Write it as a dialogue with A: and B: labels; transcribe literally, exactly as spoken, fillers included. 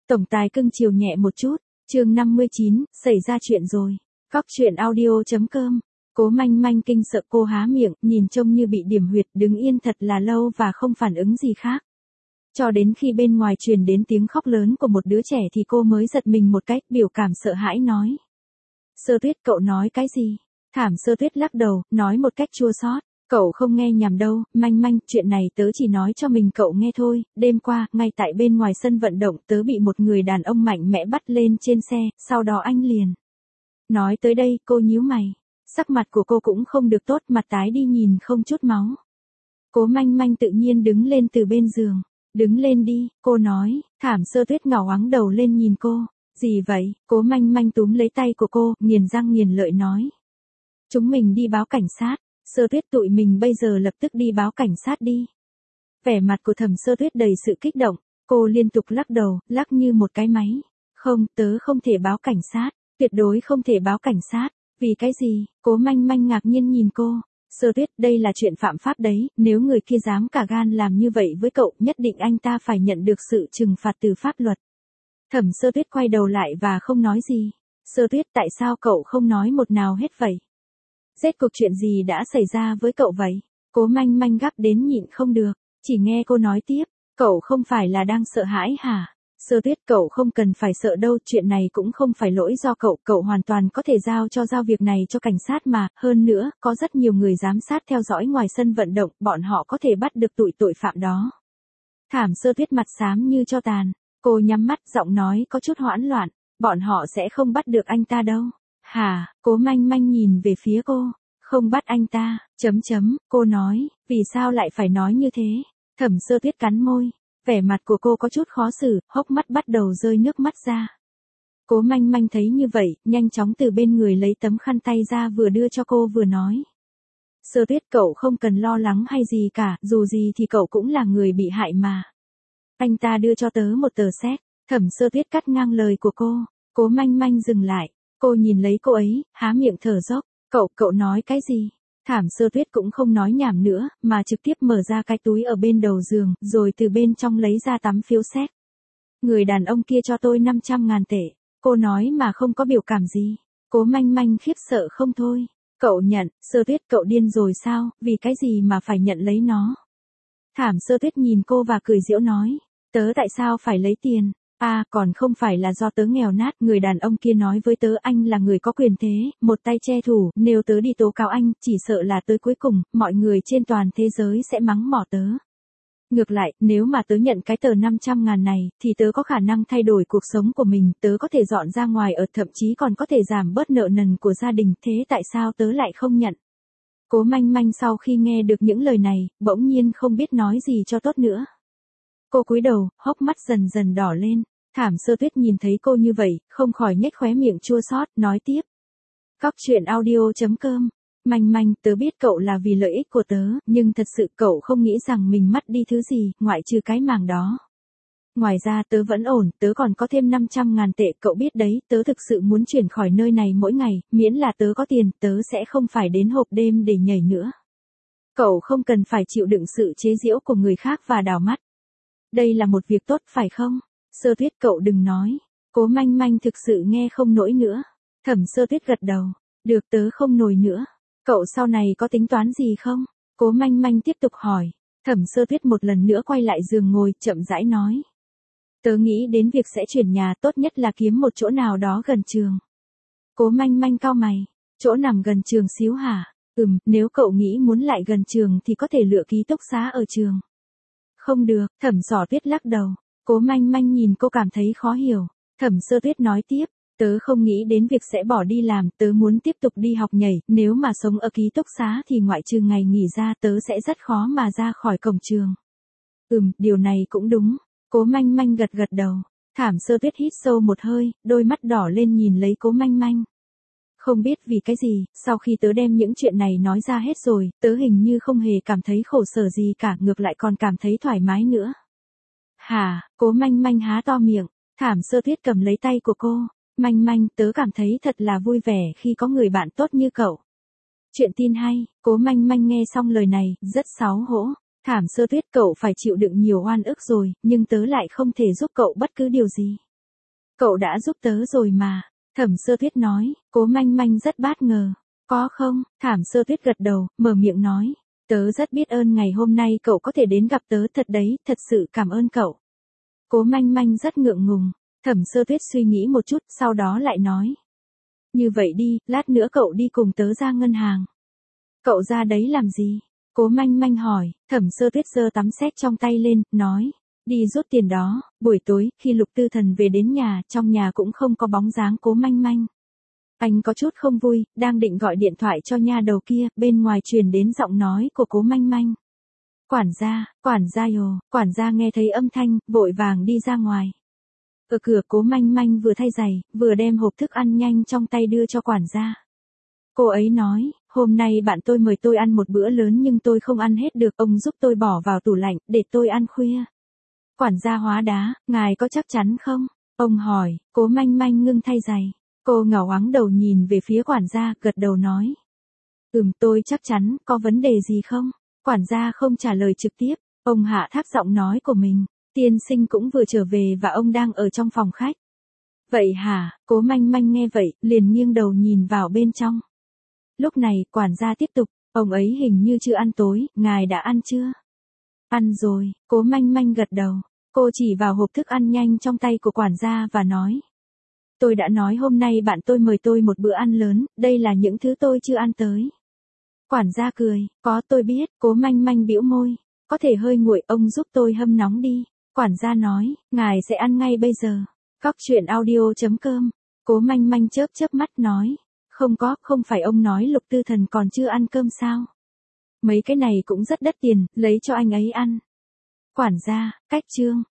A: Tổng tài cưng chiều nhẹ một chút, chương năm mươi chín, xảy ra chuyện rồi. Góc truyện audio.com. Cố Manh Manh kinh sợ cô há miệng, nhìn trông như bị điểm huyệt, đứng yên thật là lâu và không phản ứng gì khác. Cho đến khi bên ngoài truyền đến tiếng khóc lớn của một đứa trẻ thì cô mới giật mình một cách, biểu cảm sợ hãi nói. Sơ Tuyết, cậu nói cái gì? Thảm Sơ Tuyết lắc đầu, nói một cách chua xót. Cậu không nghe nhầm đâu, Manh Manh, chuyện này tớ chỉ nói cho mình cậu nghe thôi. Đêm qua, ngay tại bên ngoài sân vận động, tớ bị một người đàn ông mạnh mẽ bắt lên trên xe, sau đó anh liền. Nói tới đây, cô nhíu mày. Sắc mặt của cô cũng không được tốt, mặt tái đi nhìn không chút máu. Cố Manh Manh tự nhiên đứng lên từ bên giường. Đứng lên đi, cô nói. Thảm Sơ Tuyết ngẩng ngoáng đầu lên nhìn cô. Gì vậy? Cố Manh Manh túm lấy tay của cô, nghiền răng nghiền lợi nói. Chúng mình đi báo cảnh sát. Sơ Tuyết, tụi mình bây giờ lập tức đi báo cảnh sát đi. Vẻ mặt của Thẩm Sơ Tuyết đầy sự kích động, cô liên tục lắc đầu, lắc như một cái máy. Không, tớ không thể báo cảnh sát, tuyệt đối không thể báo cảnh sát. Vì cái gì? Cố Manh Manh ngạc nhiên nhìn cô. Sơ Tuyết, đây là chuyện phạm pháp đấy, nếu người kia dám cả gan làm như vậy với cậu, nhất định anh ta phải nhận được sự trừng phạt từ pháp luật. Thẩm Sơ Tuyết quay đầu lại và không nói gì. Sơ Tuyết, tại sao cậu không nói một nào hết vậy? Rốt cuộc chuyện gì đã xảy ra với cậu vậy? Cố Manh Manh gấp đến nhịn không được, chỉ nghe cô nói tiếp, cậu không phải là đang sợ hãi hả? Sơ Tuyết, cậu không cần phải sợ đâu, chuyện này cũng không phải lỗi do cậu, cậu hoàn toàn có thể giao cho giao việc này cho cảnh sát mà, hơn nữa, có rất nhiều người giám sát theo dõi ngoài sân vận động, bọn họ có thể bắt được tụi tội phạm đó. Thảm Sơ Tuyết mặt xám như tro tàn, cô nhắm mắt, giọng nói có chút hoảng loạn, bọn họ sẽ không bắt được anh ta đâu. Hả? Cố Manh Manh nhìn về phía cô. Không bắt anh ta, chấm chấm, cô nói, vì sao lại phải nói như thế? Thẩm Sơ Tuyết cắn môi, vẻ mặt của cô có chút khó xử, hốc mắt bắt đầu rơi nước mắt ra. Cố Manh Manh thấy như vậy, nhanh chóng từ bên người lấy tấm khăn tay ra vừa đưa cho cô vừa nói. Sơ Tuyết, cậu không cần lo lắng hay gì cả, dù gì thì cậu cũng là người bị hại mà. Anh ta đưa cho tớ một tờ séc. Thẩm Sơ Tuyết cắt ngang lời của cô. Cố Manh Manh dừng lại. Cô nhìn lấy cô ấy, há miệng thở dốc. Cậu, cậu nói cái gì? Thảm Sơ Tuyết cũng không nói nhảm nữa, mà trực tiếp mở ra cái túi ở bên đầu giường, rồi từ bên trong lấy ra tấm phiếu séc. Người đàn ông kia cho tôi năm trăm ngàn tệ. Cô nói mà không có biểu cảm gì. Cố Manh Manh khiếp sợ không thôi. Cậu nhận, Sơ Tuyết, cậu điên rồi sao, vì cái gì mà phải nhận lấy nó? Thảm Sơ Tuyết nhìn cô và cười giễu nói. Tớ tại sao phải lấy tiền? À, còn không phải là do tớ nghèo nát, người đàn ông kia nói với tớ anh là người có quyền thế, một tay che thủ, nếu tớ đi tố cáo anh, chỉ sợ là tới cuối cùng, mọi người trên toàn thế giới sẽ mắng mỏ tớ. Ngược lại, nếu mà tớ nhận cái tờ năm trăm ngàn này, thì tớ có khả năng thay đổi cuộc sống của mình, tớ có thể dọn ra ngoài ở, thậm chí còn có thể giảm bớt nợ nần của gia đình, thế tại sao tớ lại không nhận? Cố Manh Manh sau khi nghe được những lời này, bỗng nhiên không biết nói gì cho tốt nữa. Cô cúi đầu, hốc mắt dần dần đỏ lên. Thảm Sơ Tuyết nhìn thấy cô như vậy, không khỏi nhếch khóe miệng chua xót, nói tiếp. Góc truyện audio.com. Manh Manh, tớ biết cậu là vì lợi ích của tớ, nhưng thật sự cậu không nghĩ rằng mình mất đi thứ gì, ngoại trừ cái màng đó. Ngoài ra tớ vẫn ổn, tớ còn có thêm năm trăm ngàn tệ, cậu biết đấy, tớ thực sự muốn chuyển khỏi nơi này mỗi ngày, miễn là tớ có tiền, tớ sẽ không phải đến hộp đêm để nhảy nữa. Cậu không cần phải chịu đựng sự chế giễu của người khác và đào mắt. Đây là một việc tốt phải không? Sơ Tuyết, cậu đừng nói. Cố Manh Manh thực sự nghe không nổi nữa. Thẩm Sơ Tuyết gật đầu. Được, tớ không nổi nữa. Cậu sau này có tính toán gì không? Cố Manh Manh tiếp tục hỏi. Thẩm Sơ Tuyết một lần nữa quay lại giường ngồi, chậm rãi nói. Tớ nghĩ đến việc sẽ chuyển nhà, tốt nhất là kiếm một chỗ nào đó gần trường. Cố Manh Manh cau mày. Chỗ nằm gần trường xíu hả? Ừm, nếu cậu nghĩ muốn lại gần trường thì có thể lựa ký túc xá ở trường. Không được, Thẩm Sỏ Tuyết lắc đầu. Cố Manh Manh nhìn cô cảm thấy khó hiểu. Thẩm Sơ Tuyết nói tiếp, tớ không nghĩ đến việc sẽ bỏ đi làm, tớ muốn tiếp tục đi học nhảy, nếu mà sống ở ký túc xá thì ngoại trừ ngày nghỉ ra tớ sẽ rất khó mà ra khỏi cổng trường. Ừm, điều này cũng đúng. Cố Manh Manh gật gật đầu. Thảm Sơ Tuyết hít sâu một hơi, đôi mắt đỏ lên nhìn lấy Cố Manh Manh. Không biết vì cái gì, sau khi tớ đem những chuyện này nói ra hết rồi, tớ hình như không hề cảm thấy khổ sở gì cả, ngược lại còn cảm thấy thoải mái nữa. Hả? Cố Manh Manh há to miệng. Thảm Sơ Tuyết cầm lấy tay của cô. Manh Manh, tớ cảm thấy thật là vui vẻ khi có người bạn tốt như cậu. Chuyện tin hay. Cố Manh Manh nghe xong lời này, rất xấu hổ. Thảm Sơ Tuyết, cậu phải chịu đựng nhiều oan ức rồi, nhưng tớ lại không thể giúp cậu bất cứ điều gì. Cậu đã giúp tớ rồi mà. Thẩm Sơ Tuyết nói, Cố Manh Manh rất bất ngờ. Có không? Thẩm Sơ Tuyết gật đầu, mở miệng nói. Tớ rất biết ơn ngày hôm nay cậu có thể đến gặp tớ thật đấy, thật sự cảm ơn cậu. Cố Manh Manh rất ngượng ngùng. Thẩm Sơ Tuyết suy nghĩ một chút, sau đó lại nói. Như vậy đi, lát nữa cậu đi cùng tớ ra ngân hàng. Cậu ra đấy làm gì? Cố Manh Manh hỏi. Thẩm Sơ Tuyết giơ tấm séc trong tay lên, nói. Đi rút tiền đó. Buổi tối, khi Lục Tư Thần về đến nhà, trong nhà cũng không có bóng dáng Cố Manh Manh. Anh có chút không vui, đang định gọi điện thoại cho nha đầu kia, bên ngoài truyền đến giọng nói của Cố Manh Manh. Quản gia, quản gia yo, quản gia nghe thấy âm thanh, vội vàng đi ra ngoài. Ở cửa Cố Manh Manh vừa thay giày, vừa đem hộp thức ăn nhanh trong tay đưa cho quản gia. Cô ấy nói, hôm nay bạn tôi mời tôi ăn một bữa lớn nhưng tôi không ăn hết được, ông giúp tôi bỏ vào tủ lạnh, để tôi ăn khuya. Quản gia hóa đá, ngài có chắc chắn không? Ông hỏi. Cố Manh Manh ngưng thay giày. Cô ngẩng ngoáng đầu nhìn về phía quản gia, gật đầu nói. Ừm, tôi chắc chắn, có vấn đề gì không? Quản gia không trả lời trực tiếp, ông hạ thấp giọng nói của mình. Tiên sinh cũng vừa trở về và ông đang ở trong phòng khách. Vậy hả? Cố Manh Manh nghe vậy, liền nghiêng đầu nhìn vào bên trong. Lúc này, quản gia tiếp tục, ông ấy hình như chưa ăn tối, ngài đã ăn chưa? Ăn rồi. Cố Manh Manh gật đầu. Cô chỉ vào hộp thức ăn nhanh trong tay của quản gia và nói. Tôi đã nói hôm nay bạn tôi mời tôi một bữa ăn lớn, đây là những thứ tôi chưa ăn tới. Quản gia cười, có tôi biết. Cố Manh Manh bĩu môi. Có thể hơi nguội, ông giúp tôi hâm nóng đi. Quản gia nói, ngài sẽ ăn ngay bây giờ. Cóc truyện audio chấm com. Cố Manh Manh chớp chớp mắt nói. Không có, không phải ông nói Lục Tư Thần còn chưa ăn cơm sao? Mấy cái này cũng rất đắt tiền, lấy cho anh ấy ăn. Quản gia, cách chương.